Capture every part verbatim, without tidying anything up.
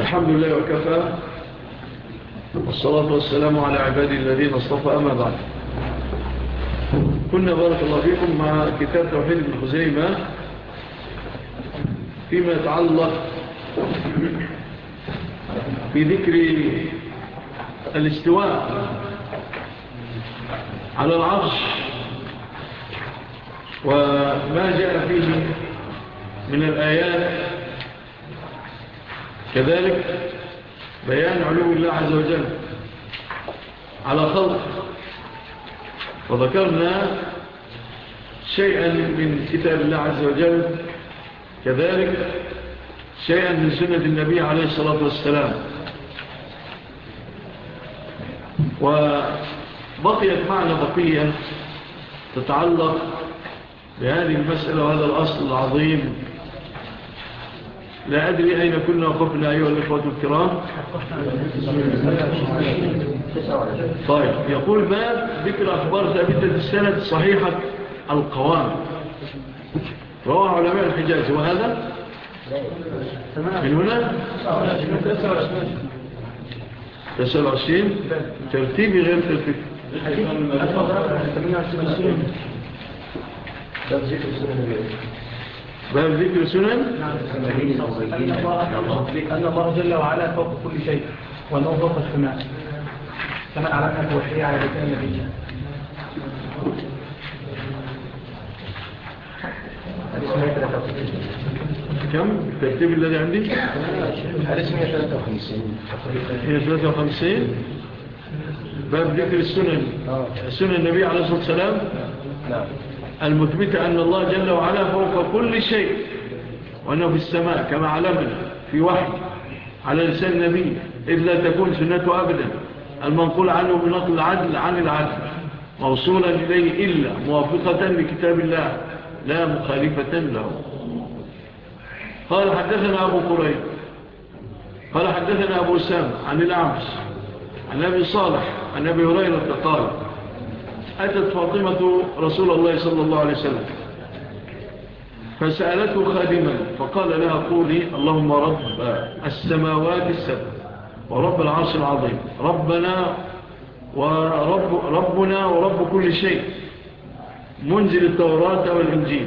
الحمد لله وكفى، والصلاة والسلام على عبادي الذين اصطفى، أما بعد. كنا بارك الله فيكم مع كتاب توحيد ابن خزيمة فيما يتعلق بذكر الاستواء على العرش وما جاء فيه من الآيات، كذلك بيان علو الله عز وجل على خلقه. وذكرنا شيئا من كتاب الله عز وجل، كذلك شيئا من سنة النبي عليه الصلاة والسلام. وبقيت معنا بقية تتعلق بهذه المسألة وهذا الأصل العظيم. لا أدري أين كنا وقفنا أيها الإخوة الكرام. طيب، يقول باب ذكر أخبار ثابتة السند صحيحة القوام، رواه علماء الحجاز. وهذا من هنا تسعة وعشرين ترتيبي غير ترتيبي. باب ذكر سنن أن الله جل وعلا فوق كل شيء، وأنه فوق السماء كما أعلمنا توحيه على لسان النبي. كم الترتيب الذي عندي؟ حديث مئة وثلاثة وخمسين. مئة وثلاثة وخمسين باب ذكر السنن، سنن النبي عليه الصلاة والسلام المثبتة أن الله جل وعلا فوق كل شيء، وأنه في السماء كما علمنا في وحي على لسان النبي، إذ لا تكون سنته أبدا المنقول عنه بنقل العدل عن العدل موصولا إليه إلا موافقة لكتاب الله لا مخالفة له. قال حدثنا أبو قريب قال حدثنا أبو سام عن الأعمش عن أبي صالح عن أبي هريرة قال أتت فاطمة رسول الله صلى الله عليه وسلم فسألته خادما فقال لها قولي اللهم رب السماوات السبع ورب العرش العظيم ربنا ورب ربنا ورب كل شيء منزل التوراة والإنجيل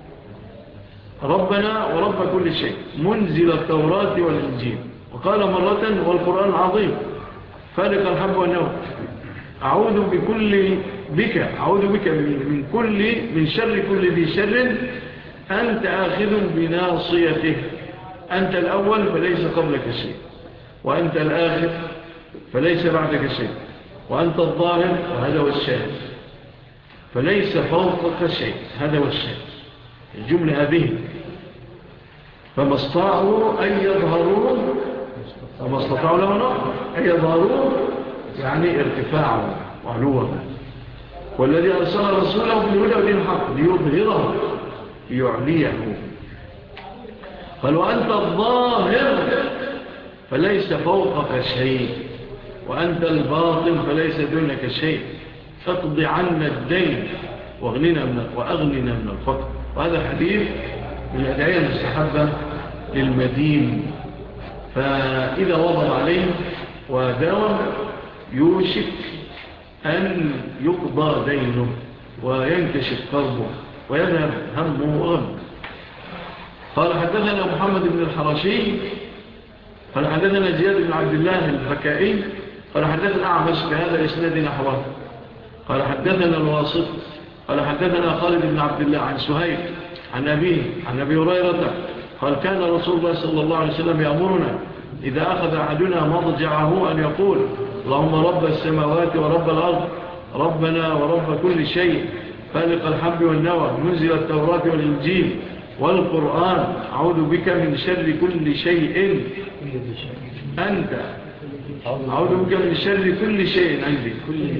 ربنا ورب كل شيء منزل التوراة والإنجيل. وقال مرة والقرآن العظيم فالق الحب والنوى أعوذ بكل بك أعوذ بك من كل من شر كل ذي شر أنت آخذ بناصيته أنت الأول فليس قبلك شيء وأنت الآخر فليس بعدك شيء وأنت الظاهر وهذا هو الشاهد فليس فوقك شيء هذا هو الشاهد. الجملة هذه فما استطاعوا أن يظهروا فما استطاعوا لهم أن يظهروا يعني ارتفاعه وعلوه، والذي أرسل رسوله بالهدى ودين الحق ليظهره ليعليه. قال وأنت الظاهر فليس فوقك شيء وأنت الباطن فليس دونك شيء فاقض عنا الدين وأغننا من, وأغننا من الفقر. وهذا حديث من الأدعية المستحبة للمدين، فإذا وضع عليه وداوم يوشك أن يقضى دينه وينكشف قلبه ويذهب همه وغمه. قال حدثنا محمد بن الحرشي قال حدثنا زياد بن عبد الله البكائي قال حدثنا أعمش بهذا الإسناد نحوه. قال حدثنا الواسط قال حدثنا خالد بن عبد الله عن سهيل عن أبيه عن أبي هريرة قال كان رسول الله صلى الله عليه وسلم يأمرنا إذا أخذ أحدنا مضجعه أن يقول اللهم رب السماوات ورب الأرض ربنا ورب كل شيء فالق الحب والنوى منزل التوراة والإنجيل والقرآن أعوذ بك من شر كل شيء أنت أعوذ بك من شر كل شيء عندي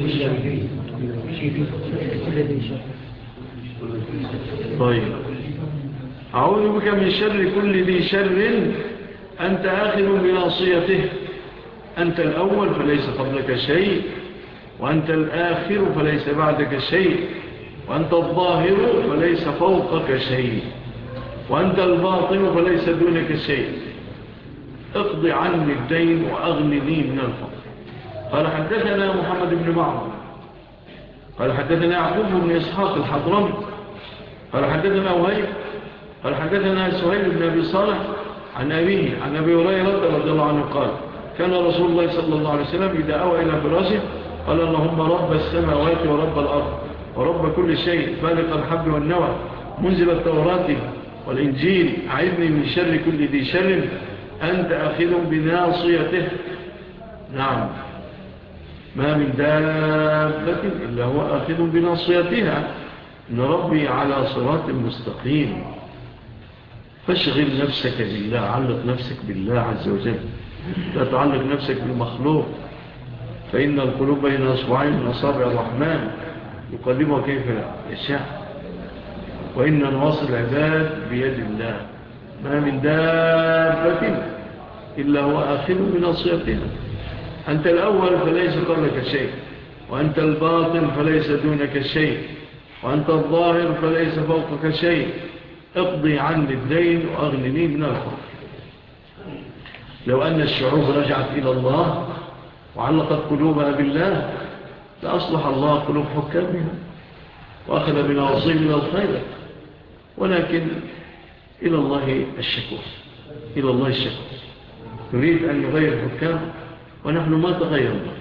طيب أعوذ بك من شر كل ذي شر أنت آخر بناصيته أنت الأول فليس قبلك شيء وأنت الآخر فليس بعدك شيء وأنت الظاهر فليس فوقك شيء وأنت الباطن فليس دونك شيء اقضي عني الدين وأغنني من الفقر. قال حدثنا محمد بن معمر قال حدثنا يعقوب بن إسحاق الحضرمي قال حدثنا وهيب قال حدثنا سهيل بن أبي صالح عن أبيه عن أبي هريرة رضي الله عنه قال كان رسول الله صلى الله عليه وسلم إذا أوى إلى فراشه قال اللهم رب السماوات ورب الأرض ورب كل شيء فالق الحب والنوى منزل التوراة والإنجيل أعذني من شر كل ذي شر أنت أخذ بناصيته. نعم، ما من دابة إلا هو آخذ بناصيتها إن ربي على صراط مستقيم. فاشغل نفسك بالله، علق نفسك بالله عز وجل، لا تعلق نفسك بالمخلوق، فإن القلوب بين أصبعين من أصابع الرحمن يقلبها كيف يشاء، وإن نواصي العباد بيد الله، ما من دابة إلا هو آخذ بناصيتها. أنت الأول فليس قبلك شيء، وأنت الباطن فليس دونك شيء، وأنت الظاهر فليس فوقك شيء. اقضي عني الدين وأغنني من الفقر. لو أن الشعوب رجعت إلى الله وعلقت قلوبها بالله لأصلح الله قلوب حكامها وأخذ بنواصيهم إلى الخير، ولكن إلى الله الشكوى، إلى الله الشكوى. نريد أن نغير الحكام ونحن ما تغيرنا.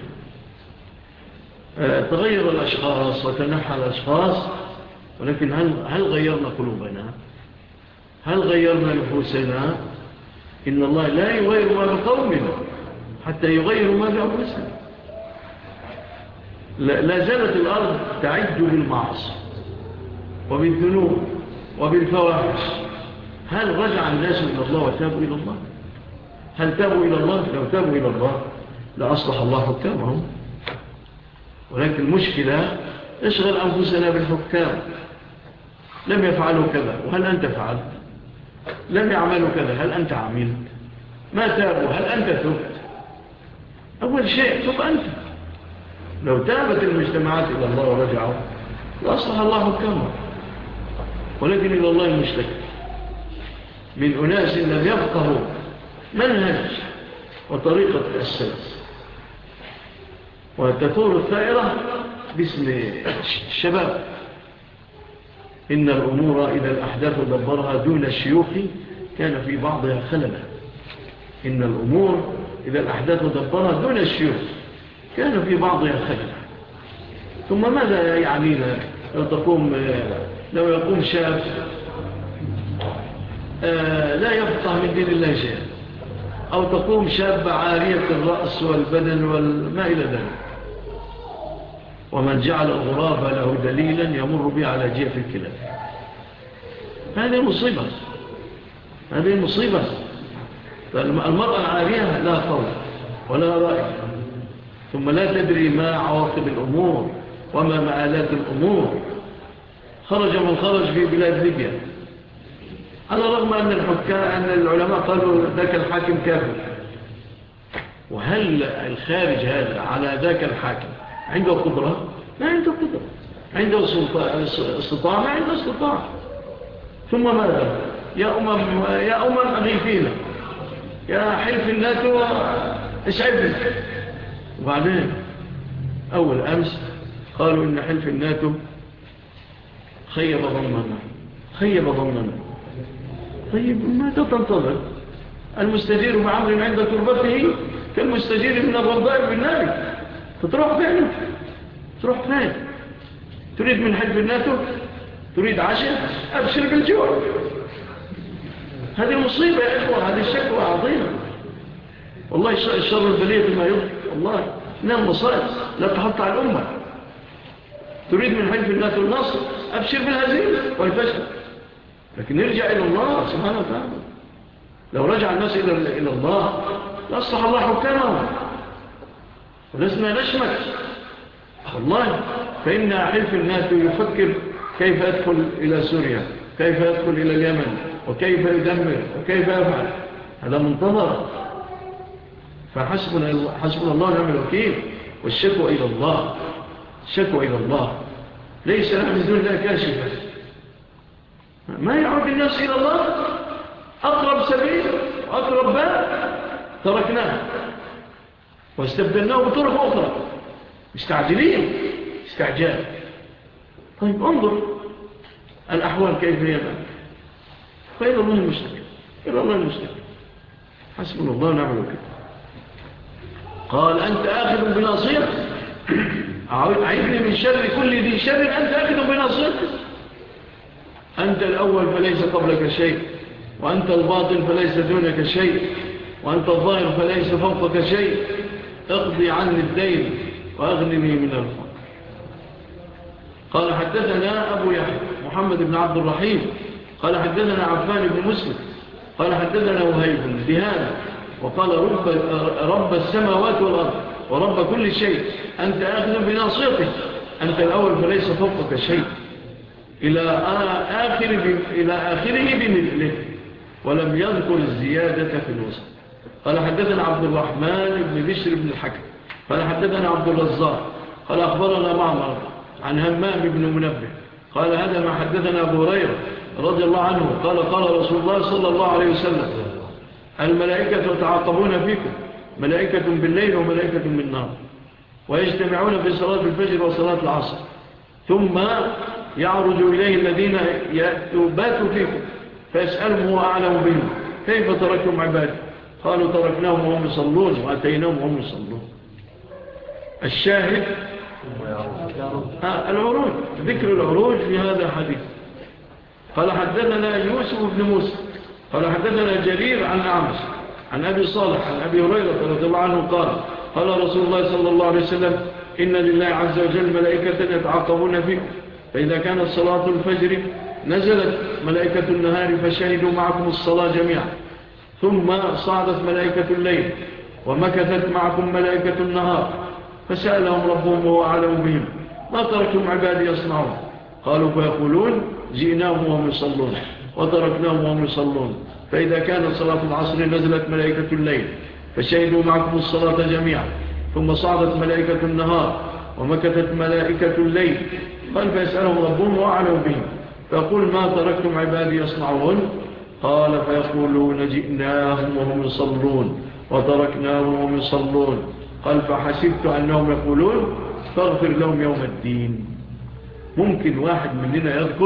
أه تغير الأشخاص وتنحى الأشخاص، ولكن هل, هل غيرنا قلوبنا؟ هل غيرنا نفوسنا؟ إن الله لا يغير ما بقومنا حتى يغيروا ما بأنفسنا. لا زالت الأرض تعج بالمعاصي وبالذنوب وبالفواحش. هل رجع الناس إلى الله وتابوا إلى الله؟ هل تابوا إلى الله؟ لو تابوا إلى الله لأصلح الله حكامهم. ولكن المشكلة اشغل أنفسنا بالحكام. لم يفعلوا كذا وهل أنت فعلت؟ لم يعملوا كذا هل أنت عملت؟ ما تابوا هل أنت تبت؟ أول شيء تب أنت. لو تابت المجتمعات إلى الله ورجعوا لأصلح الله حكامهم. ولكن إلى الله المشتكى من أناس لم يفقهوا منهج وطريقة السلف، وتثور الثائرة باسم الشباب. إن الأمور إذا الأحداث دبرها دون الشيوخ كان في بعضها خللا. إن الأمور إذا الأحداث دبرها دون الشيوخ كان في بعضها خللا. ثم ماذا يعنينا لو تقوم لو يقوم شاب لا يفقه من دين الله شيئا، أو تقوم شاب عارية الرأس والبدن والما إلى ذلك. ومن جعل الغراب له دليلا يمر به على جيف الكلاب. هذه مصيبة، هذه مصيبة. المرأة العارية لا قول ولا رأي، ثم لا تدري ما عواقب الأمور وما مآلات الأمور. خرج من خرج في بلاد ليبيا، على الرغم أن الحكام أن العلماء قالوا ذاك الحاكم كافر. وهل الخارج هذا على ذاك الحاكم عنده قدرة؟ ما عنده قدرة. عنده استطاعة؟ ما عنده استطاعة. ثم ماذا؟ يا أمم يا أمم أغيثينا، يا حلف الناتو اسعبنا. وبعدين أول أمس قالوا إن حلف الناتو خيب ظننا خيب ظننا. طيب ماذا تنتظر؟ المستجير بعمر عند تربته كالمستجير من الرضاء بالنار. تروح فين؟ تروح فين؟ تريد من حلف الناتو؟ تريد عشاء؟ أبشر بالجوع. هذه مصيبة يا إخوة، هذه الشكوى عظيمة والله. الشر البلية ما يضحك والله. إنها المصائب لا تحط على الأمة. تريد من حلف الناتو النصر؟ أبشر بالهزيمة والفشل. لكن نرجع إلى الله سبحانه وتعالى. لو رجع الناس إلى الله لأصلح الله حكامهم ولسنا نشمك والله. فإن حلف الناتو يفكر كيف يدخل إلى سوريا، كيف يدخل إلى اليمن، وكيف يدمر وكيف يفعل. هذا منتظر. فحسبنا حسبنا الله ونعم الوكيل. والشكوى إلى الله، الشكوى إلى الله. ليس لها من دون الله كاشفة. ما يعود الناس إلى الله أقرب سبيل وأقرب باب. تركناه واستبدلناه بطرق أخرى. مستعجلين استعجال. طيب انظر الأحوال كيف هي الآن. فإلى الله المشتكى إلى الله المشتكى. حسبنا الله ونعم الوكيل. قال أنت آخذ بناصيتك أعيدني من شر كل ذي شر أنت آخذ بناصيتك. أنت الأول فليس قبلك شيء، وأنت الباطن فليس دونك شيء، وأنت الظاهر فليس فوقك شيء. اقضي عني الدين وأغنني من الفقر. قال حدثنا أبو يحيى محمد بن عبد الرحيم قال حدثنا عفان بن مسلم قال حدثنا وهيب بهذا وقال رب, رب السماوات والأرض ورب كل شيء أنت آخذ بناصيتك. أنت الأول فليس فوقك شيء إلى آخر إلى آخره بمثله، ولم يذكر الزيادة في الوسط. قال حدثنا عبد الرحمن بن بشر بن الحكم قال حدثنا عبد الرزاق قال أخبرنا معمر عن همام بن منبه قال هذا ما حدثنا أبو هريرة رضي الله عنه قال قال رسول الله صلى الله عليه وسلم الملائكة يتعاقبون فيكم، ملائكة بالليل وملائكة بالنهار، ويجتمعون في صلاة الفجر وصلاة العصر، ثم يعرج إليه الذين يباتوا فيكم فيسألهم هو أعلم بهم كيف تركتم عبادي؟ قالوا تركناهم وهم يصلون وأتيناهم وهم يصلون. الشاهد العروج، ذكر العروج في هذا الحديث. قال حدثنا يوسف بن موسى قال حدثنا جرير عن أعمش عن أبي صالح عن أبي هريرة رضي الله عنه قال قال رسول الله صلى الله عليه وسلم إن لله عز وجل ملائكة يتعاقبون فيكم، فإذا كانت صلاة الفجر نزلت ملائكة النهار فشهدوا معكم الصلاة جميعا، ثم صعدت ملائكة الليل ومكثت معكم ملائكة النهار، فسألهم ربهم وهو أعلم بهم ما تركتم عبادي يصنعون؟ قالوا فيقولون جئناهم وهم يصلون وتركناهم وهم يصلون، فإذا كانت صلاة العصر نزلت ملائكة الليل فشهدوا معكم الصلاة جميعا، ثم صعدت ملائكة النهار ومكثت ملائكة الليل. قال فيسألهم ربهم وهو أعلم بهم فيقول ما تركتم عبادي يصنعون؟ قال فيقولون جئناهم وهم يصلون وتركناهم وهم يصلون. قال فحسبت أنهم يقولون فاغفر لهم يوم الدين. ممكن واحد مننا يذكر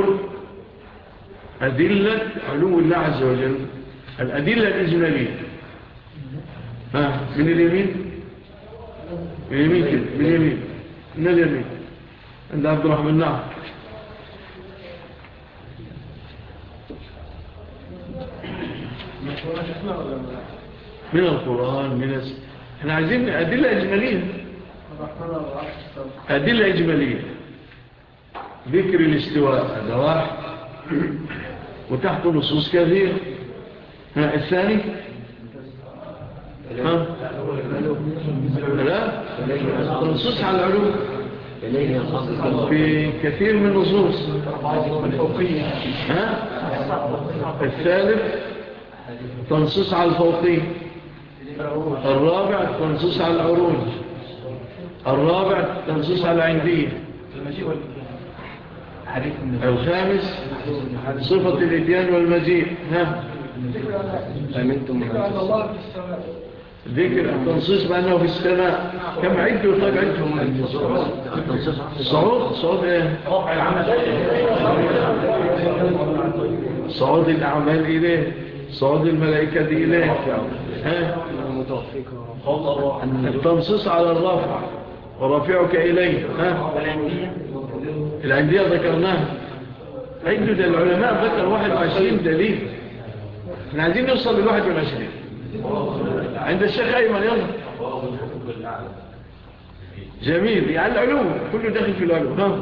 أدلة علو الله عز وجل، الأدلة الإجمالية. ها من اليمين من اليمين كده من اليمين من اليمين عند عبد الرحمن. نعم من القرآن من الس... احنا عايزين أدلة إجمالية، أدلة إجمالية. ذكر الاستواء هذا واحد وتحت نصوص كثير. ها الثاني ها لا نصوص على العلوم في كثير من النصوص. ها الثالث تنصيص على الفوقية. الرابع تنصيص على العروج. الرابع تنصيص على العندية. الخامس صفة الإتيان والمجيء. ها ذكر التنصيص بأنه في السماء. كم عدوا طيب عدهم صعود صعود ايه صعود الأعمال إليه، صعود الملائكة إليه. ها التنصيص على الرافع ورافعك إليه. ها العندية ذكرناها. عدة العلماء ذكر واحد وعشرين دليل. احنا عايزين نوصل للواحد والعشرين عند الشيخ أيمن. يلا جميل. يعني العلوم كله داخل في العلوم. ها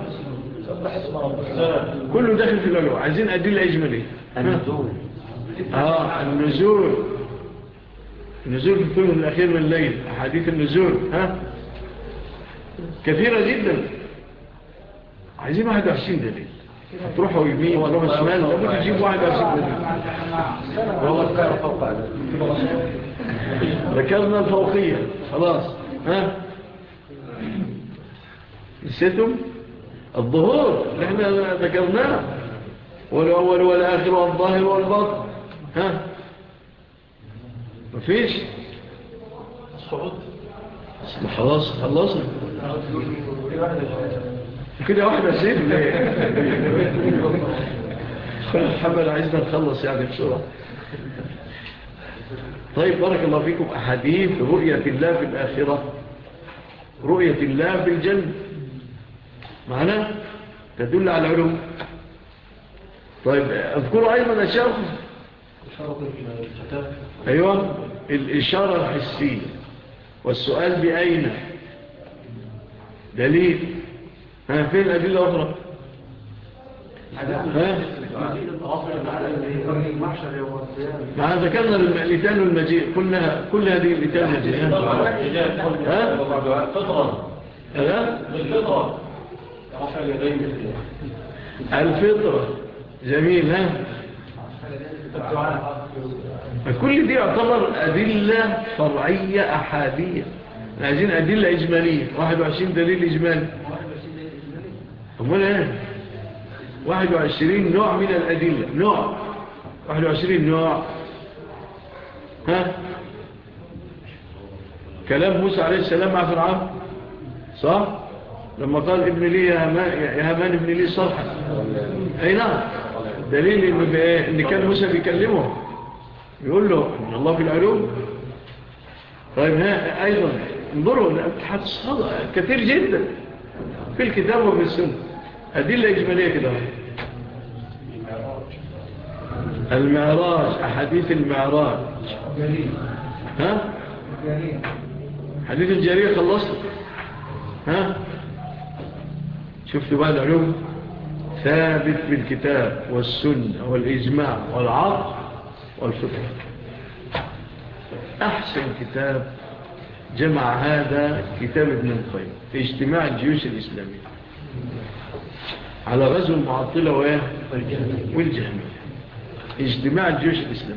كله داخل في العلوم. عايزين أدلة إجمالية. النزول اه النزول النزول في الثلث الأخير من الليل. أحاديث النزول ها كثيرة جدا. عايزين واحد وعشرين دليل. تروحوا يمين وروحوا شمال لابد تجيب واحد وعشرين دليل. ذكرنا الفوقية خلاص. ها نسيتم الظهور اللي احنا ذكرناه، والأول والآخر والظاهر والباطن. ها مفيش الصعود خلاص خلصنا كده واحدة سيب ليه محمد عايزنا نخلص يعني بسرعة. طيب بارك الله فيكم. أحاديث رؤية الله في الآخرة، رؤية الله في الجنة معنا تدل على علوم. طيب اذكروا أيضا أشياء أيوة الإشارة الحسية والسؤال بأين دليل. ها فين الأدلة الأخرى؟ ها مع ذكرنا المئتان والمجيء كلها كل هذه المئتان والمجيء. ها فطرة الفطرة الفطرة جميل. ها كل دي يعتبر أدلة فرعية أحادية. عايزين أدلة إجمالية. واحد وعشرين دليل إجمالي. أمال إيه؟ واحد وعشرين نوع من الأدلة. نوع واحد وعشرين نوع. ها كلام موسى عليه السلام مع فرعون صح؟ لما قال ابن لي يا همان, يا همان ابن لي صرحا. أي نعم دليل إن, إن كان موسى بيكلمه يقول له إن الله في العلوم. طيب ها أيضا انظروا الاتحاد الصادق كثير جدا في الكتاب وفي السنة. أدلة إجمالية كده. المعراج أحاديث المعراج. ها حديث الجارية خلصت. ها شفتوا بقى العلوم ثابت بالكتاب والسنة والإجماع والعقل والفقه. أحسن كتاب جمع هذا كتاب ابن القيم في اجتماع الجيوش الإسلامية على غزو المعطلة والجهمية. اجتماع الجيوش الإسلامية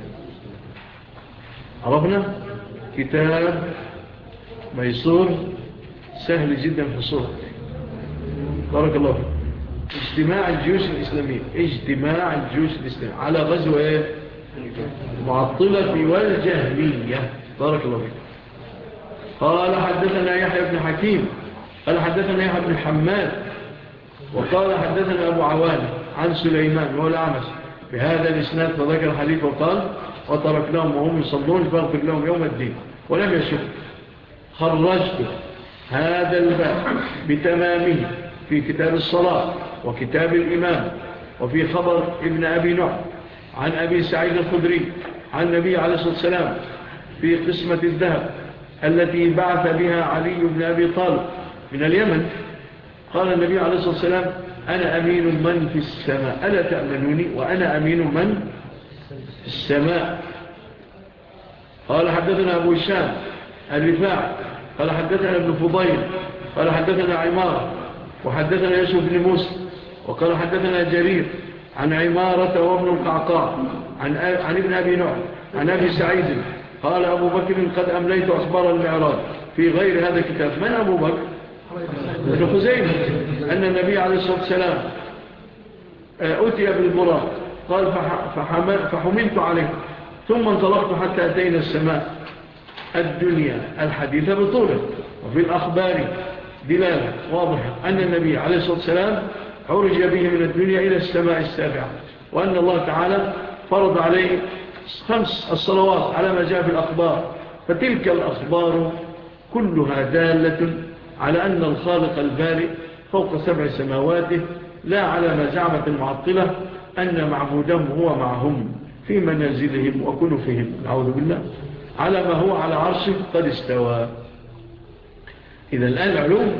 عرفنا كتاب ميسور سهل جدا حصوله. بارك الله فيك. اجتماع الجيوش الإسلامية اجتماع الجيوش الإسلامية على غزو ايه معطلة والجهمية. بارك الله فيك. قال حدثنا يحيى بن حكيم قال حدثنا يحيى بن حماد وقال حدثنا أبو عوان عن سليمان وهو الأعمش بهذا الإسناد فذكر الحديث وقال وتركناهم وهم يصلون فاغفر لهم يوم الدين ولم يشك. خرجت هذا الباب بتمامه في كتاب الصلاة وكتاب الإمام وفي خبر ابن أبي نعم عن أبي سعيد الخدري عن النبي عليه الصلاة والسلام في قسمة الذهب التي بعث بها علي بن أبي طالب من اليمن. قال النبي عليه الصلاة والسلام أنا أمين من في السماء ألا تأمنوني وأنا أمين من في السماء. قال حدثنا أبو الشام الرفاع قال حدثنا ابن فضيل قال حدثنا عمارة وحدثنا يوسف بن موسى وقال حدثنا جرير عن عمارة وابن القعقاع عن, عن ابن أبي نعم عن أبي سعيد قال أبو بكر قد أمليت أخبار المعراج في غير هذا الكتاب. من أبو بكر؟ ابن خزيمة أن النبي عليه الصلاة والسلام أتي بالبراق قال فحملت عليه ثم انطلقت حتى أتينا السماء الدنيا الحديثة بطوله. وفي الأخبار دلالة واضحة أن النبي عليه الصلاة والسلام عرج به من الدنيا إلى السماء السابعة وأن الله تعالى فرض عليه خمس الصلوات على ما جاء في الأخبار. فتلك الأخبار كلها دالة على أن الخالق البارئ فوق سبع سماواته لا على ما زعمت المعطلة أن معبودهم هو معهم في منازلهم وكنفهم نعوذ بالله على ما هو على عرشه قد استوى. إذا الآن العلوم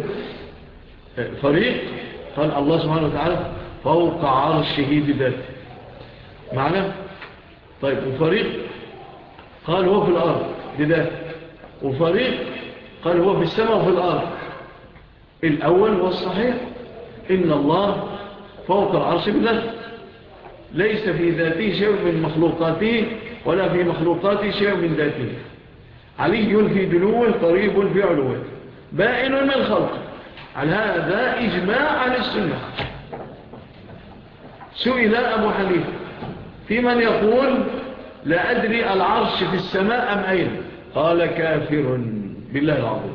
فريق قال الله سبحانه وتعالى فوق عرشه بذاته معنى. طيب وفريق قال هو في الأرض بذاته وفريق قال هو في السماء وفي الأرض. الأول هو الصحيح إن الله فوق العرش بذاته ليس في ذاته شيء من مخلوقاته ولا في مخلوقاته شيء من ذاته. علي في دنوه قريب في علوه بائن من خلقه. على هذا إجماع عن السنة. سئل أبو حنيفة في من يقول لا أدري العرش في السماء أم أين قال كافر بالله العظيم،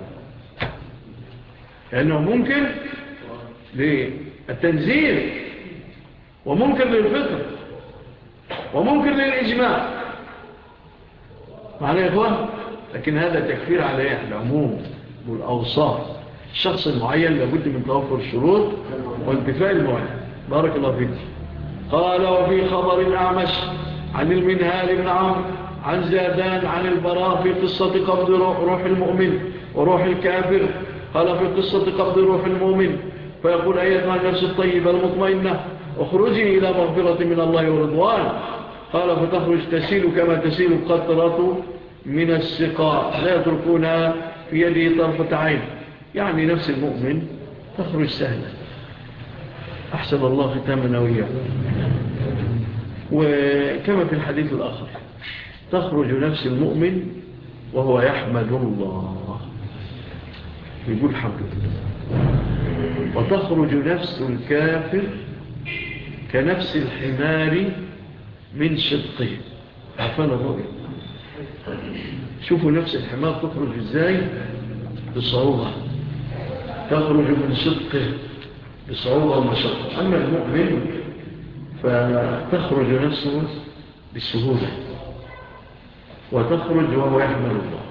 لأنه ممكن للتنزيل وممكن للفطر وممكن للإجماع معنى يا إخوان. لكن هذا تكفير على العموم والأوصاف. الشخص المعين لابد من توفر الشروط وانتفاء الموانع. بارك الله فيك. قال وفي خبر الأعمش عن المنهال بن عمرو عن زادان عن البراء في قصة قبض روح المؤمن وروح الكافر. قال في قصة قبض روح المؤمن فيقول أيتها النفس الطيبة المطمئنة اخرجي إلى مغفرة من الله ورضوان. قال فتخرج تسيل كما تسيل القطرة من السقاء لا يتركونها في يده طرفة عين. يعني نفس المؤمن تخرج سهلة. أحسن الله ختامنا وإياه. وكما في الحديث الآخر تخرج نفس المؤمن وهو يحمد الله يقول حمد الله، وتخرج نفس الكافر كنفس الحمار من شدقه. عفان الله. شوفوا نفس الحمار تخرج ازاي بصعوبة، تخرج من شدقه بصعوبة ومشقة. أما المؤمن فتخرج نفسه بسهولة وتخرج وهو يحمل الله.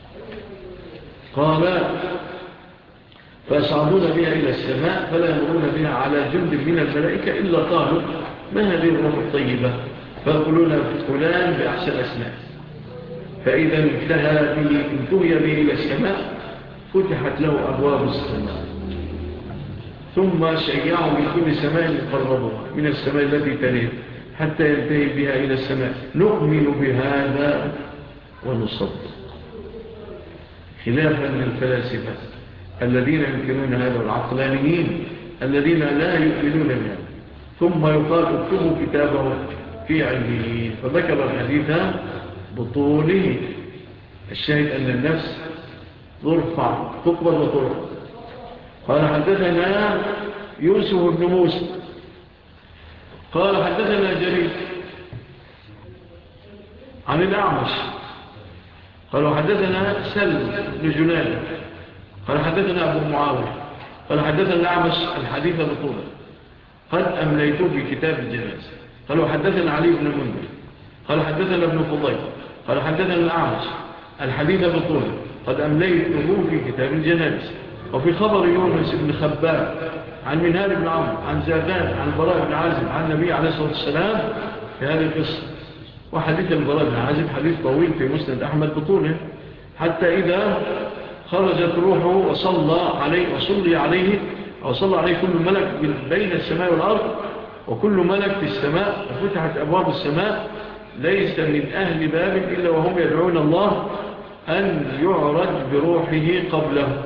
قال فيصعدون بها إلى السماء فلا يمرون بها على جند من الملائكة إلا قالوا ما هذه الروح الطيبة؟ فيقولون فلان بأحسن أسماء. فإذا انتهى به انتهي به إلى السماء فتحت له أبواب السماء ثم شيعوا من كل سماء يقربها من السماء التي تليه حتى ينتهي بها إلى السماء. نؤمن بهذا ونصدق، خلافا للفلاسفة الذين ينكرون هذا والعقلانيين الذين لا يؤمنون بهذا. ثم يقال اكتبوا كتابه في علمه. فذكر الحديث بطوله. الشاهد أن النفس ترفع تقبض وترفع. قال حدثنا يوسف بن موسى قال حدثنا جرير عن الأعمش قال حدثنا سلم بن جنان قال حدثنا أبو معاوية قال حدثنا الأعمش الحديث بطوله قد أمليته في كتاب الجنائز. قال حدثنا علي بن منذر قال حدثنا ابن فضيل قال حدثنا الأعمش الحديث بطوله قد أمليته في كتاب الجنائز. وفي خبر يونس بن خباب عن منهال بن عمرو عن زادان عن البراء بن عازب عن النبي عليه الصلاة والسلام في هذه القصة. وحديث البراء بن عازب حديث طويل في مسند أحمد بطوله حتى إذا خرجت روحه وصلى عليه وصلي عليه أو صلى عليه كل ملك بين السماء والأرض وكل ملك في السماء وفتحت أبواب السماء ليس من أهل باب إلا وهم يدعون الله أن يعرج بروحه قبله.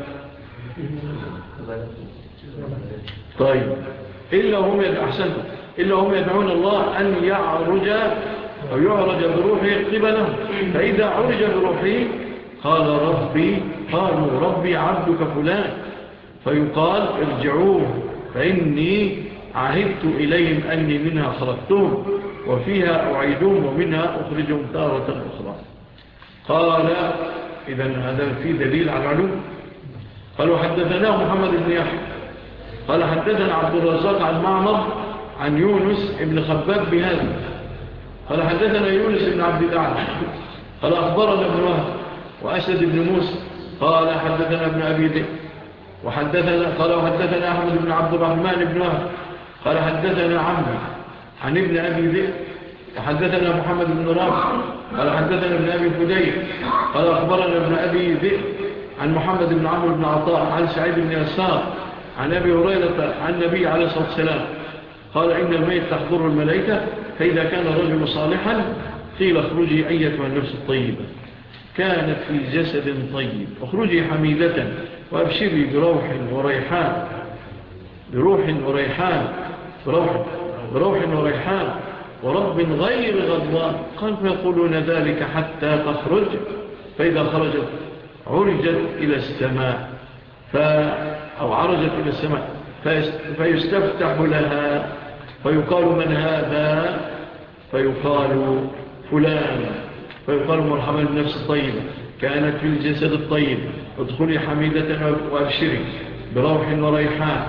طيب إلا هم أحسنتم إلا هم يدعون الله أن يعرج أو يعرج بروحه قبله. فإذا عرج بروحه قال ربي قالوا ربي عبدك فلان فيقال ارجعوه فإني عهدت إليهم أني منها خلقتهم وفيها أعيدهم ومنها أخرجهم تارة أخرى. قال إذن هذا في دليل على العلوم. قالوا حدثنا محمد بن يحيى قال حدثنا عبد الرزاق عن معمر عن يونس بن خباب بهذا قال حدثنا يونس بن عبد الأعلى قال أخبرنا ابن وهب وأسد بن موسى قال حدثنا ابن أبي ذئب وحدثنا قال وحدثنا أحمد بن عبد الرحمن بن وهب قال حدثنا عمي عن ابن أبي ذئب وحدثنا محمد بن رافع قال حدثنا ابن أبي فديك قال أخبرنا ابن أبي ذئب عن محمد بن عمرو بن عطاء عن سعيد بن يسار عن أبي هريرة عن النبي عليه الصلاة والسلام قال إن الميت تحضر الملائكة فإذا كان الرجل صالحا قيل اخرجي أيتها النفس الطيبة كانت في جسد طيب اخرجي حميدة وأبشري بروح وريحان بروح وريحان بروح, بروح وريحان ورب غير غضوان. قال فيقولون ذلك حتى تخرج فإذا خرجت عرجت إلى السماء ف... أو عرجت إلى السماء فيستفتح لها فيقال من هذا فيقال فلان فيقال مرحبا بالنفس الطيبة كانت في الجسد الطيب ادخلي حميدة وأبشري بروح وريحان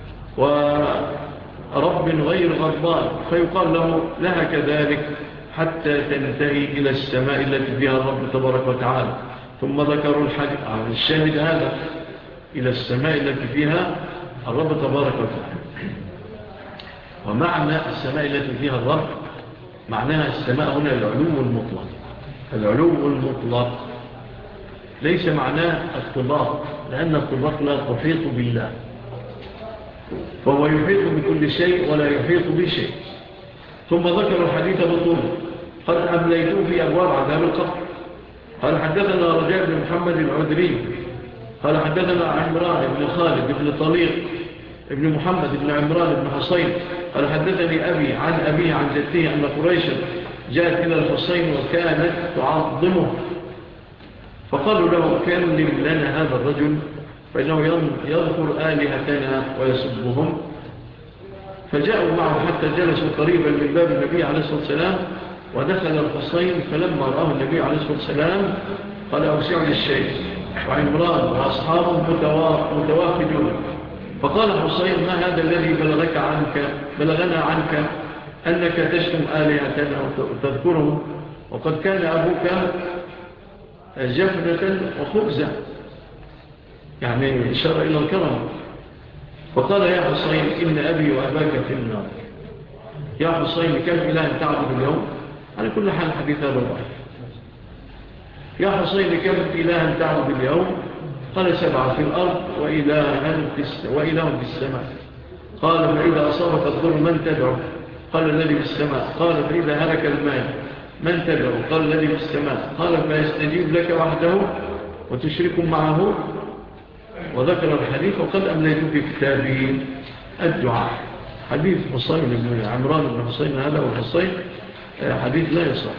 ورب غير غضبان، فيقال له لها كذلك حتى تنتهي إلى السماء التي فيها الرب تبارك وتعالى. ثم ذكروا الحديث عن الشاهد هذا إلى السماء التي فيها الرب تبارك وتعالى. ومعنى السماء التي فيها الرب معناها السماء هنا العلو المطلق، العلو المطلق ليس معناه الطباق، لأن الطباق لا تحيط بالله، فهو يحيط بكل شيء ولا يحيط بشيء. ثم ذكر الحديث بطوله قد أمليته في أبواب عذاب القبر. قال حدثنا رجاء بن محمد العذري قال حدثنا عمران بن خالد بن طليق ابن محمد بن عمران بن حسين قال حدثني أبي عن أبي عن جدته أن قريشا جاءت إلى الحسين وكانت تعظمه، فقالوا له كلم لنا هذا الرجل فإنه يذكر آلهتنا ويسبهم. فجاءوا معه حتى جلسوا قريبا من باب النبي عليه الصلاة والسلام، ودخل الحسين فلما رآه النبي عليه الصلاة والسلام قال أوسعوا للشيء، وعمران وأصحابه متواخدون. فقال حسين ما هذا الذي بلغك عنك بلغنا عنك أنك تشتم آلهتنا وتذكرهم، وقد كان أبوك جفنة وخبزة، يعني إشارة إلى الكرم. فقال يا حسين إن أبي وأباك في النار. يا حسين كم إله تعبد اليوم؟ على كل حال الحديث هذا ضعيف. يا حسين كم إله تعبد اليوم؟ قال سبعة في الأرض وإله في السماء. قال فإذا أصابك الضر من تدعو؟ قال الذي في السماء. قال فإذا هلك المال من تدعو؟ قال الذي في السماء. قال فيستجيب لك وحده وتشرك معه. وذكر الحديث وقد أمليت في كتابه الدعاء. حديث حسين بن عمران بن حسين هذا والحسين حديث لا يصح.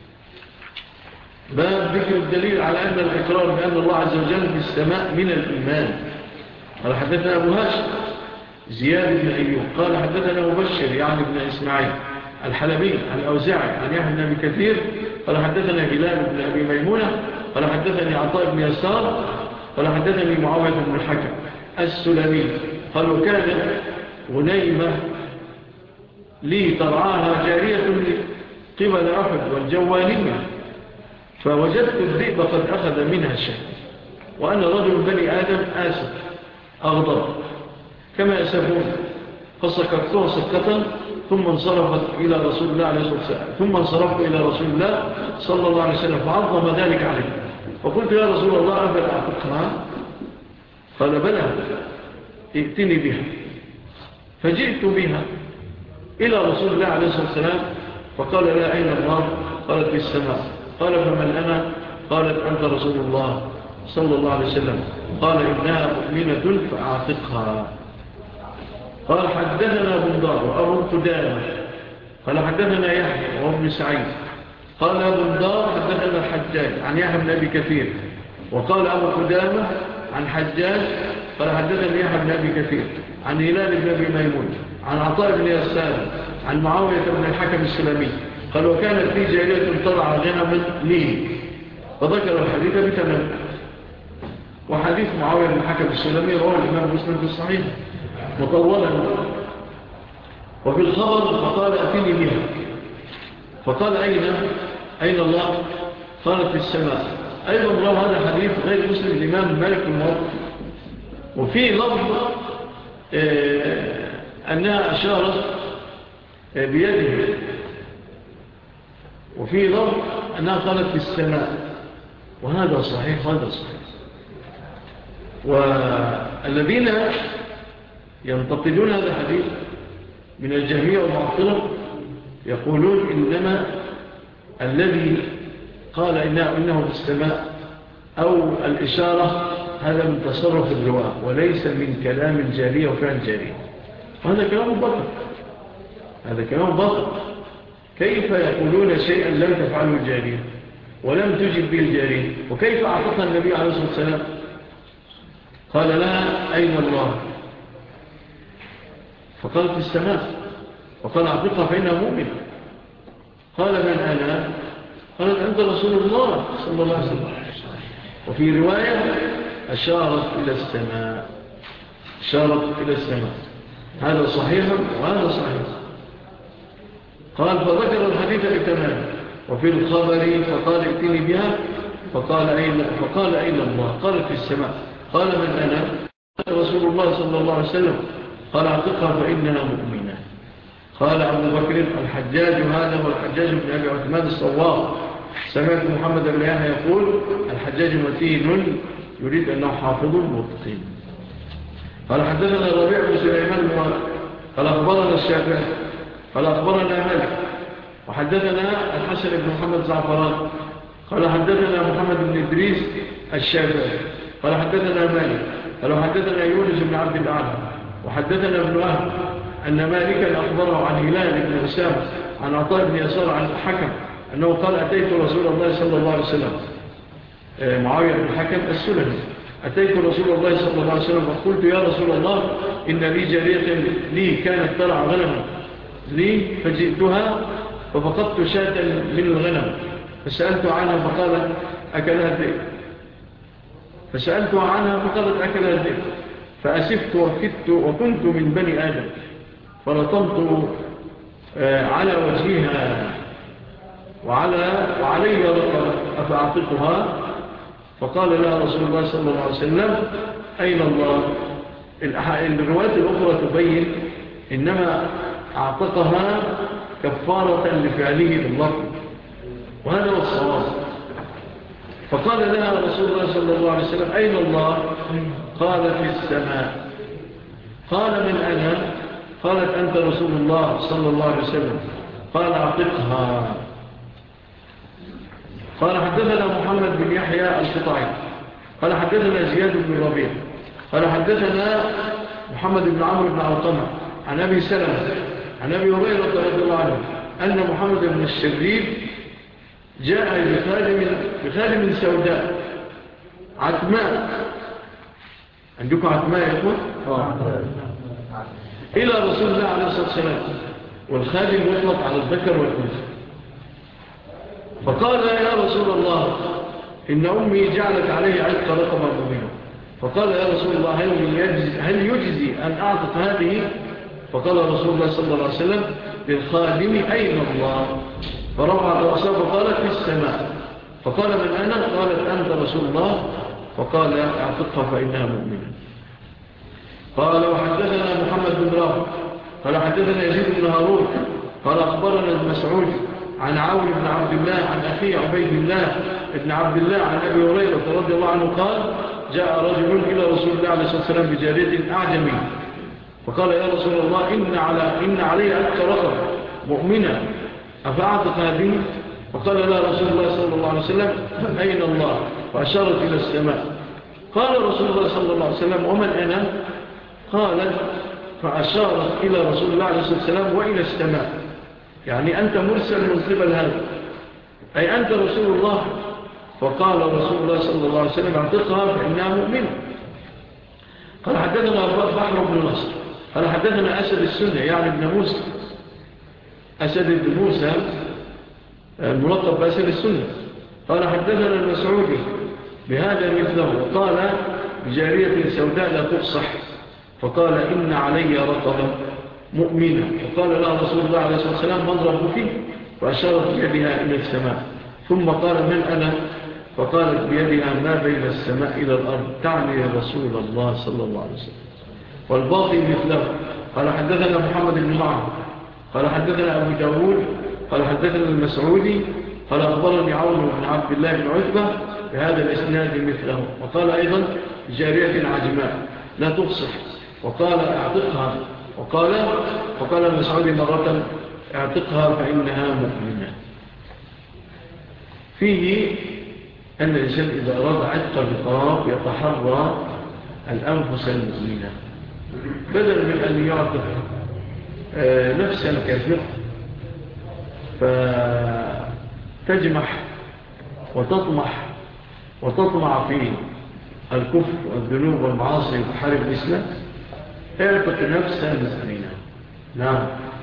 باب ذكر الدليل على أن الإقرار بأن الله عز وجل في السماء من الإيمان. قال حدثنا أبو هاشم زياد بن أيوب قال حدثنا مبشر يعني بن إسماعيل الحلبي عن أوزاعي عن يحيى بن أبي كثير قال حدثنا هلال بن أبي ميمونة قال حدثني عطاء بن يسار قال حدثني معاوية بن الحكم السلمي قال وكان غنيمة لي ترعاها جارية قبل أحد والجوانية، فوجدت الذئب قد أخذ منها الشيء، وأنا رجل بني آدم آسف أغضب كما يسفون، فسكرتها سكة ثم انصرفت إلى رسول الله عليه الصلاة والسلام ثم انصرفت إلى رسول الله صلى الله عليه وسلم فعظم ذلك عليه، فقلت يا رسول الله أبل أعتقها؟ قال بلى ائتني بها. فجئت بها إلى رسول الله عليه الصلاة والسلام فقال لا أين الله؟ قالت في السماء. قال فمن أنا؟ قالت أنت رسول الله صلى الله عليه وسلم. قال إنها مؤمنة فأعتقها. قال حدثنا بندار وأبو قدامة قال حدثنا يحيى وابن سعيد قال بندار حدثنا الحجاج عن يحيى بن أبي كثير وقال أبو قدامة عن حجاج قال حدثنا يحيى بن أبي كثير عن هلال بن أبي ميمون عن عطاء بن يسار عن معاوية بن الحكم السلمي قال وكانت في جارية ترعى غنما لي، فذكر الحديث بتمام. وحديث معاوية بن الحكم السلمي رواه الإمام مسلم في الصحيح مطولا. وفي الخبر فقال أتني بها، فقال أين أين الله؟ قالت في السماء. أيضا رواه هذا الحديث غير مسلم الإمام مالك الموقف. وفي لفظ آه أنها أشارت آه بيده، وفي لفظ أنها قالت في السماء، وهذا صحيح هذا صحيح. والذين ينتقدون هذا الحديث من الجهمية والمعطلة يقولون إنما الذي قال إنه, إنه في السماء أو الإشارة هذا من تصرف الرواة وليس من كلام الجارية وفعل الجارية. وهذا كلام باطل، هذا كلام باطل. كيف يقولون شيئا لم تفعله الجارية ولم تجب به الجارية؟ وكيف أعطتها النبي عليه الصلاة والسلام؟ قال لها أين الله؟ فقالت في السماء. وقال أعطتها فإنها مؤمن. قال من أنا؟ قالت أنت رسول الله صلى الله عليه وسلم. وفي رواية أشارت إلى السماء، أشارت إلى السماء. هذا صحيح وهذا صحيح. قال فذكر الحديث بتمام. وفي الخبر فقال ائتني بها، فقال أين, فقال أين الله؟ قال في السماء. قال من أنا؟ رسول الله صلى الله عليه وسلم. قال اعتقها فإنها مؤمنة. قال أبو بكر الحجاج هذا والحجاج بن أبي عثمان الصواب. سمعت محمد بن يحيى يقول الحجاج متين يريد أنه حافظ متقين. قال حدثنا الربيع بن سليمان قال أخبرنا الشافعي قال أخبرنا مالك وحدثنا الحسن بن محمد زعفران قال حدثنا محمد بن إدريس الشافعي قال حدثنا مالك قال حدثنا يونس بن عبد الأعلى وحدثنا ابن وهب أن مالكا أخبره عن هلال بن أسامة عن عطاء بن يسار عن الحكم أنه قال أتيت رسول الله صلى الله عليه وسلم، معاوية بن الحكم السلمي، أتيت رسول الله صلى الله عليه وسلم فقلت يا رسول الله إن لي جارية لي كانت ترعى غنما لي فجئتها ففقدت شاة من الغنم فسألت عنها فقال أكلها الذئب، فسألت عنها فقالت أكلها الذئب، فأسفت وكدت وكنت من بني آدم فلطمت على وجهها وعلى وعلي رقبة أفأعطيتها؟ فقال لها رسول الله صلى الله عليه وسلم أين الله؟ الروايات الأخرى تبين إنما أعتقها كفارة لفعله باللطم، وهذا هو الصواب. فقال لها رسول الله صلى الله عليه وسلم أين الله؟ قال في السماء. قال من أنا؟ قالت أنت رسول الله صلى الله عليه وسلم. قال أعتقها. قال حدثنا محمد بن يحيى القطعي قال حدثنا زياد بن ربيع قال حدثنا محمد بن عمرو بن علقمة عن أبي سلمة عن أبي هريرة رضي الله عنه أن محمد بن الشريف جاء بخادم, بخادم سوداء عتماء. عندكم عتماء يا أخوان؟ إلى رسول الله عليه الصلاة والسلام، والخادم يطلق على الذكر والأنثى. فقال يا رسول الله إن أمي جعلت عليه عتق رقبة مؤمنة. فقال يا رسول الله هل يجزي, هل يجزي أن أعطف هذه؟ فقال رسول الله صلى الله عليه وسلم للخادم أين الله؟ فرفع رأسه فقالت في السماء. فقال من أنا؟ قالت أنت رسول الله. فقال اعتقها فإنها مؤمنة. قال وحدثنا محمد بن رافع قال حدثنا يزيد بن هارون قال أخبرنا المسعود عن عون بن عبد الله عن أخي عبيد الله بن عبد الله عن أبي هريرة رضي الله عنه قال جاء رجل إلى رسول الله عليه الصلاة والسلام بجارية أعجمي فقال يا رسول الله إن, على إن علي أكثر رقب مؤمنة أفأعتق هذه؟ فقال لا رسول الله صلى الله عليه وسلم أين الله؟ فأشارت إلى السماء. قال رسول الله صلى الله عليه وسلم ومن أنا؟ قالت فأشارت إلى رسول الله عليه الصلاة والسلام وإلى السماء، يعني أنت مرسل من قبل هذا، أي أنت رسول الله. فقال رسول الله صلى الله عليه وسلم اعتقها فإنها مؤمنة. قال حدثنا بحر بن نصر قال حدثنا أسد السنة يعني ابن موسى، أسد بن موسى الملقب بأسد السنة. قال حدثنا المسعودي بهذا مثله وقال بجارية سوداء لا تفصح. فقال إن علي رقبة مؤمنة. وقال لها رسول الله عليه الصلاة والسلام من ربك؟ فأشارت بيدها إلى السماء. ثم قال من أنا؟ فقالت بيدها ما بين السماء إلى الأرض، تعني رسول الله صلى الله عليه وسلم. والباقي مثله. قال حدثنا محمد بن معه قال حدثنا أبو داود قال حدثنا المسعودي قال أخبرني عون بن عبد الله بن عتبة بهذا الإسناد مثله. وقال أيضا جارية عجماء لا تفصح. وقال اعتقها. وقال وقال المسعودي مرة اعتقها فإنها مؤمنة. فيه أن الإنسان إذا أراد عتق الرقاب يتحرى الأنفس المؤمنة بدل من أن يعتق نفسا كافرة فتجمح وتطمح وتطمع في الكفر والذنوب والمعاصي وحارب الإسلام، اعتق نفسا مؤمنة. نعم.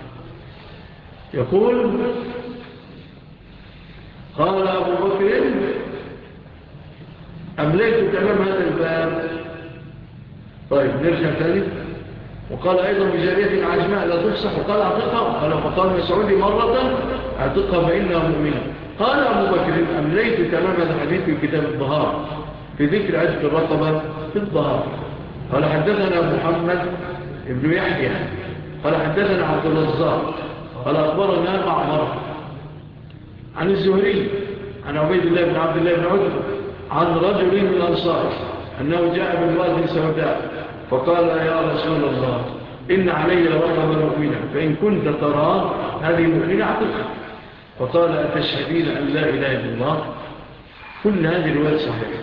يقول قال أبو بكر أمليت تمام هذا الباب. طيب نرجع ثاني. وقال أيضا بجارية عجماء لا تفسح وقال أعتقها. قال فقال مسعودي مرة أعتقها فإنها مؤمنة. قال أبو بكر أمليت تمام هذا الحديث في كتاب الظهار في ذكر عجب الرقبة في الظهار. قال حدثنا محمد ابن يحيى قال حدثنا عبد الرزاق قال أخبرنا معمر عن الزهري عن عبيد الله بن عبد الله بن عتبة عن رجل من الأنصار أنه جاء بالواد سوداء فقال يا رسول الله إن علي لرقبة مؤمنة فإن كنت ترى هذه مؤمنة اعتقها. فقال أتشهدين أن لا إله إلا الله. كل هذه الروايات صحيحة.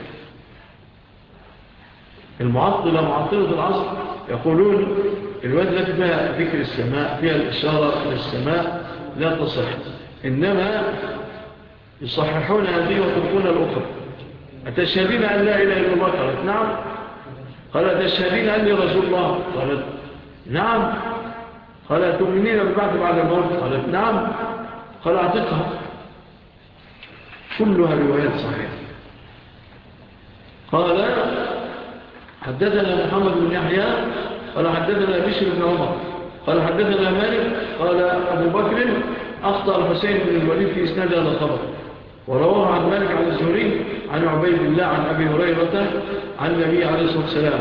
المعطلة معطلة العصر يقولون الروايات التي فيها ذكر السماء فيها الإشارة إلى السماء لا تصح، إنما يصححون هذه وتركون الأخرى. أتشهدين أن لا إله إلا الله؟ قالت نعم. قال أتشهدين أني رسول الله؟ قالت نعم. قال أتؤمنين بالبعث بعد الموت؟ قالت نعم. قال أعتقها. كلها روايات صحيحة. قال حدثنا محمد بن يحيى قال حدثنا بشر بن عمر قال حدثنا مالك قال أبو بكر أخطأ الحسين بن الوليد في إسناد هذا الخبر ورواه عن مالك عن الزهري عن عبيد الله عن أبي هريرة عن النبي عليه الصلاة والسلام.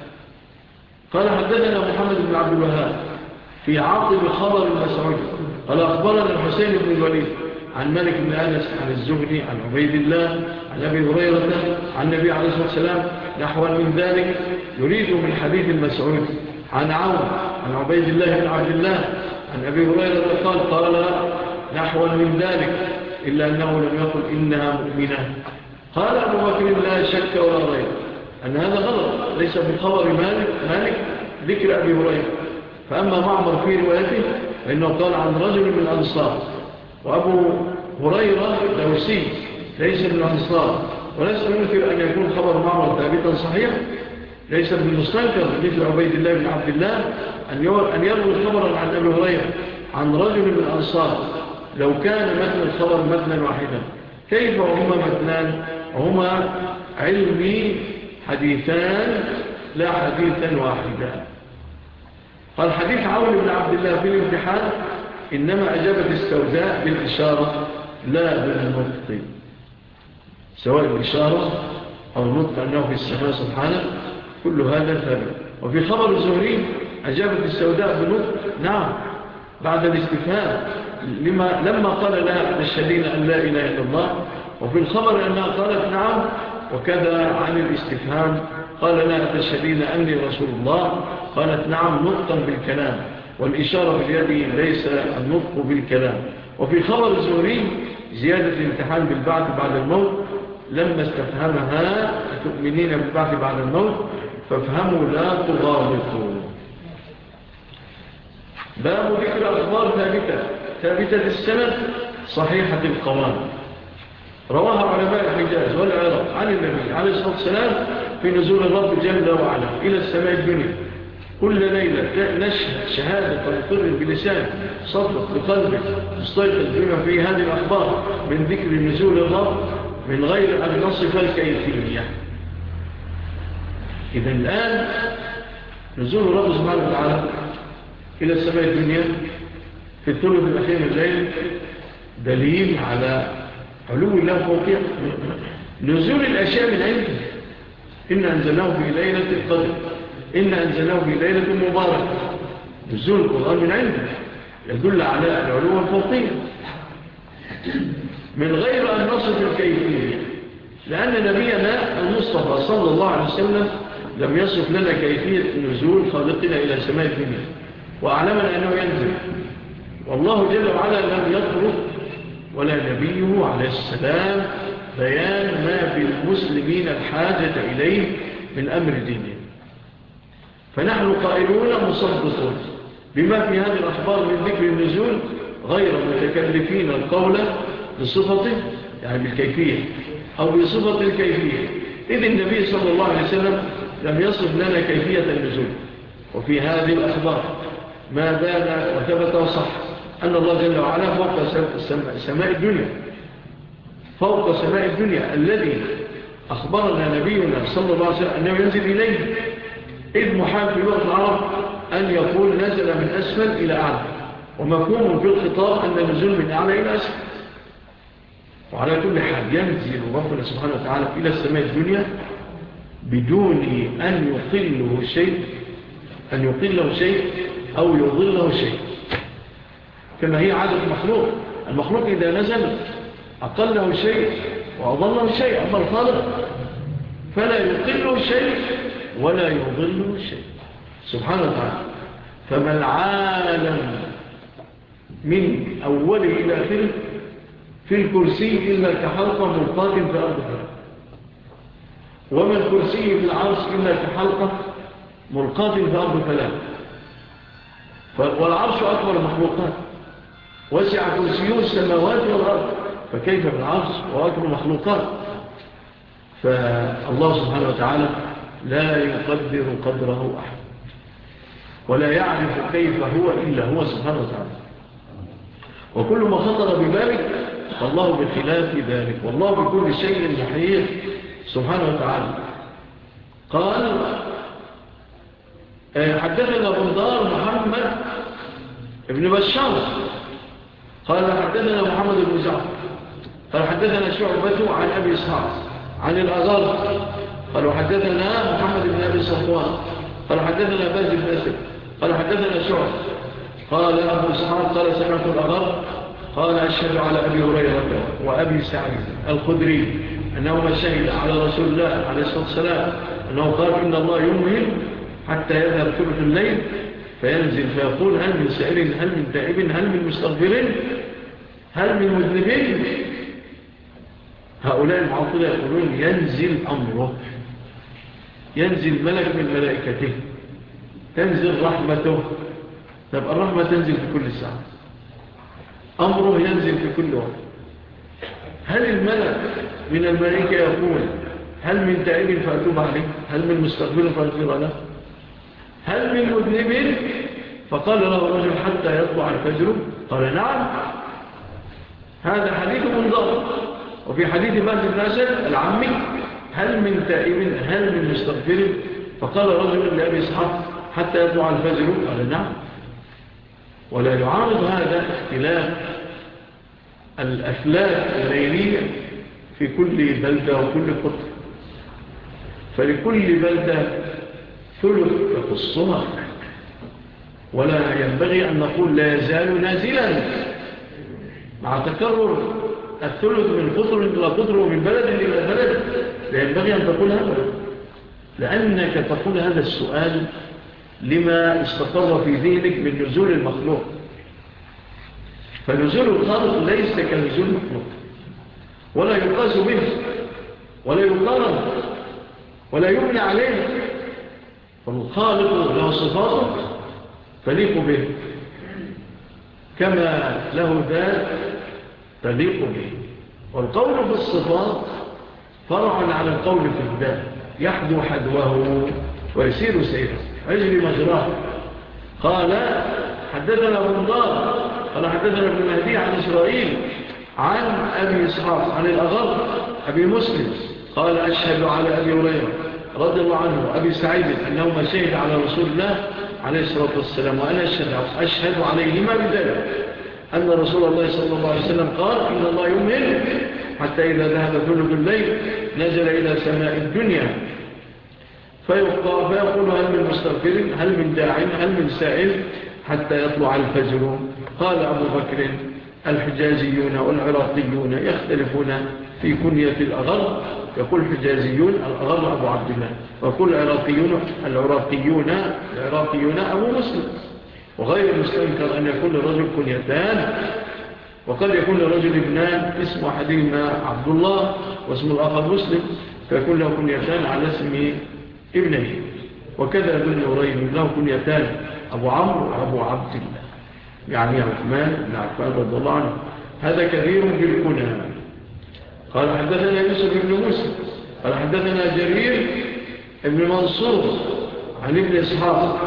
قال حدثنا محمد بن عبد الوهاب في عاقب خبر المسعود قال أخبرنا الحسين بن الوليد عن مالك بن أنس عن الزهري عن عبيد الله عن أبي هريرة عن النبي عليه الصلاة والسلام نحو من ذلك يريد من حديث المسعود عن عون عن عبيد الله بن عبد الله عن أبي هريرة قال قال نحو من ذلك إلا أنه لم يقل إنها مؤمنة. قال أبو بكر لا شك ولا ريب أن هذا غلط ليس في خبر مالك, مالك ذكر أبي هريرة. فأما معمر في روايته فإنه قال عن رجل من الأنصار وأبو هريرة دوسي ليس من الأنصار ولست ننكر أن يكون خبر معمر ثابتا صحيح ليس بالمستنكر مثل عبيد الله بن عبد الله أن يروي خبرا عن أبي هريرة عن رجل من الأنصار لو كان متن الخبر متنا واحدا كيف وهما متنان وهما علمي حديثان لا حديثا واحدا. قال حديث عون بن عبد الله في الامتحان إنما أجابت السوداء بالإشارة لا بالنطق سواء الإشارة أو النطق أنه في السماء سبحانه كل هذا ثابت. وفي خبر الزهري أجابت السوداء بالنطق نعم بعد الاستفهام لما لما قال لها تشهدين أن لا إله إلا الله. وفي الخبر أنها قالت نعم وكذا عن الاستفهام قال لها تشهدين أني رسول الله قالت نعم نطقا بالكلام والإشارة باليد ليس النطق بالكلام. وفي خبر الزهري زيادة الامتحان بالبعث بعد الموت لما استفهمها تؤمنين بالبعث بعد الموت فافهموا لا تغالطوا. باب ذكر أخبار ثابتة ثابتة السند صحيحة القوام رواها علماء الحجاز والعراق عن النبي عليه الصلاة والسلام في نزول الرب جل وعلا إلى السماء الدنيا كل ليلة نشهد شهادة ومقر بلسان صدق بقلبك مستيقظ بما في هذه الأخبار من ذكر نزول الرب من غير أن نصف الكيفية. إذا الآن نزول الرب سبحانه وتعالى إلى السماء الدنيا في الثلث الأخير من الليل دليل على علو الله فوقية نزول الأشياء من عنده. إن أنزلناه في ليلة القدر إن أنزلناه في ليلة مباركة. نزول القرآن من عنده يدل على العلو الفوقية من غير أن نصف الكيفية لأن نبينا المصطفى صلى الله عليه وسلم لم يصف لنا كيفية نزول خالقنا إلى سماء الدنيا وأعلمنا أنه ينزل. والله جل وعلا لم يطلب ولا نبيه عليه السلام بيان ما بالمسلمين الحاجة إليه من أمر دينه. فنحن قائلون مصدقون بما في هذه الأخبار من ذكر النزول غير متكلفين القول بصفته يعني بالكيفية أو بصفة الكيفية إذ النبي صلى الله عليه وسلم لم يصف لنا كيفية النزول. وفي هذه الأخبار ما بان وثبت وصح أن الله جل وعلا فوق سماء الدنيا فوق سماء الدنيا الذي أخبرنا نبينا صلى الله عليه وسلم أنه ينزل إليه، إذ محال في لغة العرب أن يقول نزل من أسفل إلى أعلى، ومفهوم في الخطاب أن النزول من أعلى إلى أسفل. وعلى كل حال ينزل ربنا سبحانه وتعالى إلى السماء الدنيا بدون أن يقله شيء أن يقله شيء أو يضله شيء، كما هي عادة المخلوق. المخلوق إذا نزل أقله شيء وأضله شيء، أما الخالق فلا يقله شيء ولا يضله شيء سبحانه وتعالى. فما العالم من أوله إلى آخره في الكرسي إلا كحلقة ملقاة في أرض فلك، وما الكرسي في العرش إلا كحلقة ملقاة في أرض فلك. والعرش أكبر المخلوقات، وسع كرسيه السماوات والأرض، فكيف بالعرش وأكبر مخلوقات؟ فالله سبحانه وتعالى لا يقدر قدره أحد، ولا يعرف كيف هو إلا هو سبحانه وتعالى. وكل ما خطر ببالك فالله بخلاف ذلك، والله بكل شيء محيط سبحانه وتعالى. قال حدثنا بندار محمد ابن بشار قال حدثنا محمد بن جعفر قال حدثنا شعبة عن أبي إسحاق عن الأغار قال حدثنا محمد بن أبي صفوان قال حدثنا باز بن أسد قال حدثنا شعبة قال أبو إسحاق قال سمعت الأغار قال أشهد على أبي هريرة وأبي سعيد الخدري أنهما شهد على رسول الله عليه الصلاة والسلام أنه قال إن الله يمهل حتى يذهب ثلث الليل فينزل فيقول هل من سائل هل من تائب هل من مستغفر هل من مذنبين. هؤلاء المعطلة يقولون ينزل أمره، ينزل ملك من ملائكته، تنزل رحمته. طب الرحمة تنزل في كل ساعة، أمره ينزل في كل وقت. هل الملك من الملائكة يقول هل من تائب فأتوب عليه هل من مستغفر فأغفر له هل من مذنب؟ فقال له الرجل حتى يطلع الفجر قال نعم. هذا حديث منظر. وفي حديث باز بن أسد العمي هل من تائب هل من مستغفر؟ فقال الرجل لأبي إسحاق حتى يطلع الفجر قال نعم. ولا يعارض هذا اختلاف الأفلاك الليلية في كل بلدة وكل قطر، فلكل بلدة ثلث يخصها، ولا ينبغي أن نقول لا يزال نازلا مع تكرر الثلث من قطر إلى قطر ومن بلد إلى بلد. لا ينبغي أن تقول هذا، لأنك تقول هذا السؤال لما استقر في ذهنك من نزول المخلوق. فنزول الخالق ليس كنزول المخلوق، ولا يقاس به ولا يقارن ولا يبنى عليه. فالخالق له صفاته تليق به كما له ذات تليق به. والقول في الصفات فرع على القول في الذات، يحدو حدوه ويسير سيره ويجري مجراه. قال حدثنا بندار قال حدثنا ابن مهدي عن إسرائيل عن أبي إسحاق عن الأغر أبي مسلم قال أشهد على أبي هريرة رضي الله عنه وأبي سعيد أنهما شهد على رسول الله عليه الصلاة والسلام وأنا أشهد, أشهد عليهما بذلك أن رسول الله صلى الله عليه وسلم قال إن الله يمهل حتى إذا ذهب ثلث الليل نزل إلى سماء الدنيا فيقول هل من مستغفر هل من داع هل من سائل حتى يطلع الفجر. قال أبو بكر الحجازيون والعراقيون يختلفون في كنية الأغر، يقول الحجازيون الأغر أبو عبد الله، ويقول العراقيون العراقيون العراقيون أبو مسلم. وغير مستنكر أن يكون الرجل كنيتان، وقد يكون الرجل ابنان اسم أحدهما عبد الله واسم الآخر مسلم، فيكون له كنيتان على اسم ابنه. وكذا ابن نورين له كنيتان أبو عمرو وأبو عبد الله، يعني عثمان بن عفان رضي الله عنه. هذا كثير بالكنى. قال حدثنا يوسف بن موسى قال حدثنا جرير ابن منصور عن ابن إسحاق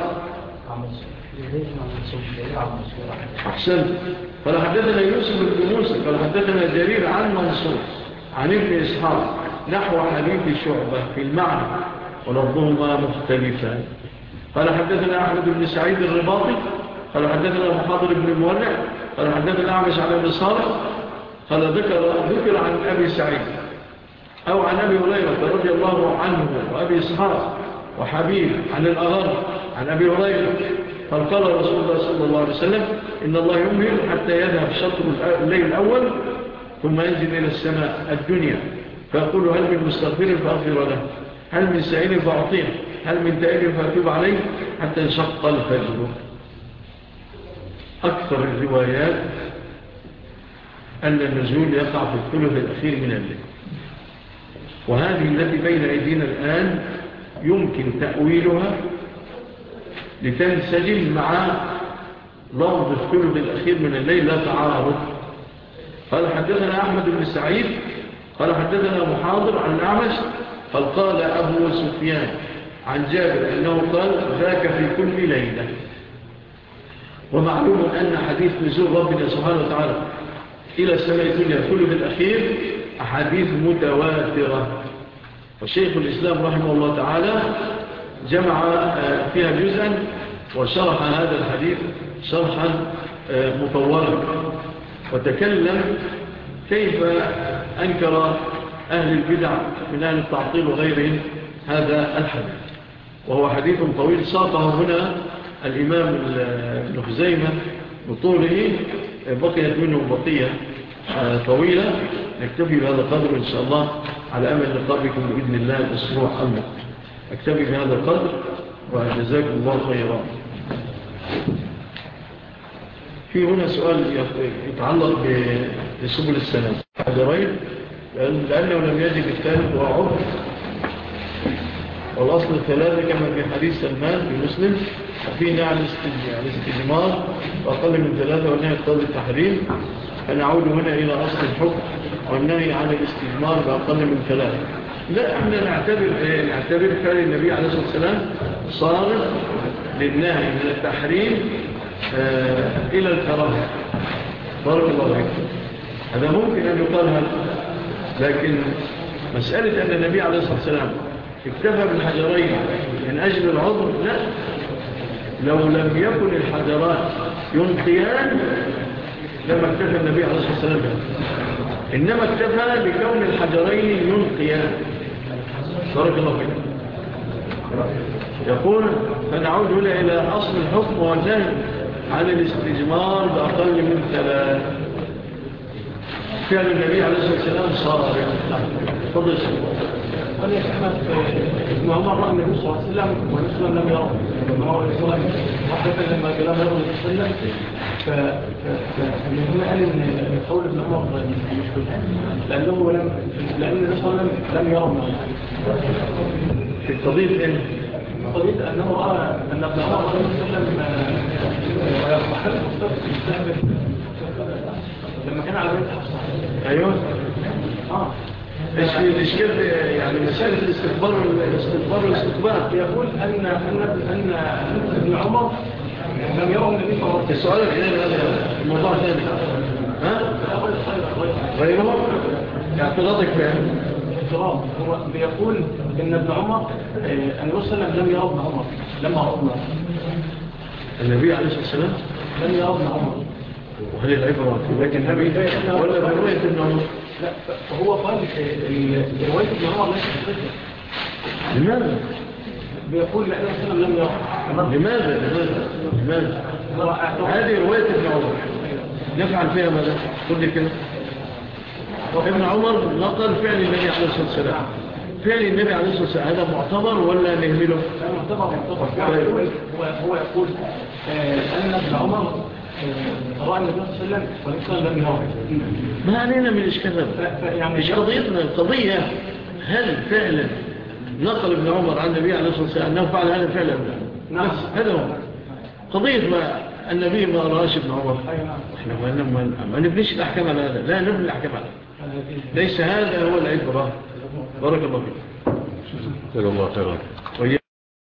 أحسن. قال حدثنا يوسف بن موسى قال حدثنا جرير عن منصور عن ابن إسحاق نحو حديث شعبة في المعنى ولفظهما مختلفان. قال حدثنا أحمد بن سعيد الرباطي قال حدثنا محاضر بن المولع قال حدثنا أعمش على ابن صالح قال ذكر, ذكر عن أبي سعيد أو عن أبي هريرة رضي الله عنه وأبي إسحاق وحبيب عن الأغر عن أبي هريرة قال قال رسول الله صلى الله عليه وسلم إن الله يمهل حتى يذهب شطر الليل الأول ثم ينزل إلى السماء الدنيا فيقول هل من مستغفر فأغفر له هل من سائل فأعطيه هل من تائب فأتوب عليه حتى انشق الفجر. أكثر الروايات أن النزول يقع في الثلث الأخير من الليل، وهذه التي بين أيدينا الآن يمكن تأويلها لتنسجم مع لفظ الثلث الأخير من الليل لا تعارض. قال حدثنا أحمد بن سعيد قال حدثنا محاضر عن الأعمش قال قال أبو سفيان عن جابر أنه قال ذاك في كل ليلة. ومعلوم أن حديث نزول ربنا سبحانه وتعالى إلى السماء الدنيا الثلث الأخير أحاديث متواترة، وشيخ الإسلام رحمه الله تعالى جمع فيها جزءا وشرح هذا الحديث شرحا مطورا وتكلم كيف أنكر أهل البدع من أهل التعطيل وغيرهم هذا الحديث، وهو حديث طويل ساقه هنا الإمام ابن خزيمة بطوله، بقيت منه بقية طويلة. نكتفي بهذا القدر إن شاء الله على أمل لقائكم بإذن الله الأسبوع المقبل. أكتفي بهذا القدر وجزاكم الله خيرا. في هنا سؤال يتعلق بسبل السلام حجرين لأنه لم يجد الثالث وعبر، والأصل الثلاثة كما في حديث سلمان في مسلم في نهي عن الاستجمار وأقل من ثلاثة والنهي يقتضي التحريم، فنعود هنا إلى أصل الحكم والنهي عن الاستجمار بأقل من ثلاثة. لا احنا نعتبر نعتبر فعل النبي عليه الصلاة والسلام صارف للنهي من التحريم آه إلى الكراهة. بارك الله فيكم. هذا ممكن أن يقال هذا، لكن مسألة أن النبي عليه الصلاة والسلام اكتفى بالحجرين من أجل العذر، لا، لو لم يكن الحجرات ينقيان لما اكتفى النبي عليه الصلاة والسلام، إنما اكتفى لكون الحجرين ينقيان. بارك الله فيكم. يقول فنعود هنا إلى أصل الحكم والنهي عن الاستجمار بأقل من ثلاث. فعل النبي عليه الصلاة والسلام صار فضل قال يا أحمد ابن عمر رأى النبي صلى الله عليه وسلم ونسلم لم يرى ابن عمر عليه الصلاة والسلام وحدث لما قال لم يرى النبي صلى الله عليه وسلم، فمن هنا قال إن قول ابن عمر مشكل لأنه لم لأن النبي صلى الله عليه وسلم لم يرى في قضية إيه؟ قضية أنه رأى أن ابن عمر رأى النبي صلى الله عليه وسلم وحل مستقبل لما كان على بيت حفصة. أيوه آه ايش في الاشكال يعني مسألة الاستخبار والاستخبار والاستخبار يقول أن أن أن ابن عمر لم يرى النبي صلى الله عليه وسلم. السؤال الحين هذا الموضوع ثاني ها غيره اعتراضك فيه اعتراض هو بيقول ان ابن عمر ان وصل لم يرى ابن عمر لما رأى النبي عليه الصلاة والسلام لم يرى ابن عمر. وهل العبرة لكن النبي ولا برؤية ابن عمر؟ لا فهو قال رواية ابن عمر ليست صحيحة. لماذا؟ بيقول لأن وسلم لم يرى. لماذا؟ لماذا؟ لماذا؟ هذه رواية ابن عمر نفعل فيها ماذا؟ قل لي كده. ابن عمر نقل فعل النبي عليه الصلاة والسلام، فعل النبي عليه الصلاة والسلام هذا معتبر ولا نهمله؟ معتبر معتبر. هو هو يقول أن ابن عمر رأى النبي صلى الله عليه وسلم ولكن لم يرى. ما علينا من الإشكال هذا، مش قضيتنا. القضية هل فعلا نقل ابن عمر عن النبي عليه الصلاة والسلام أنه فعل هذا فعلا؟ بس هذا هو قضية. ما النبي ما رأش ابن عمر، احنا ما نبنيش الأحكام على هذا، لا نبني الأحكام على هذا، ليس هذا هو العبرة. بارك الله فيك. جزاك الله خيرا.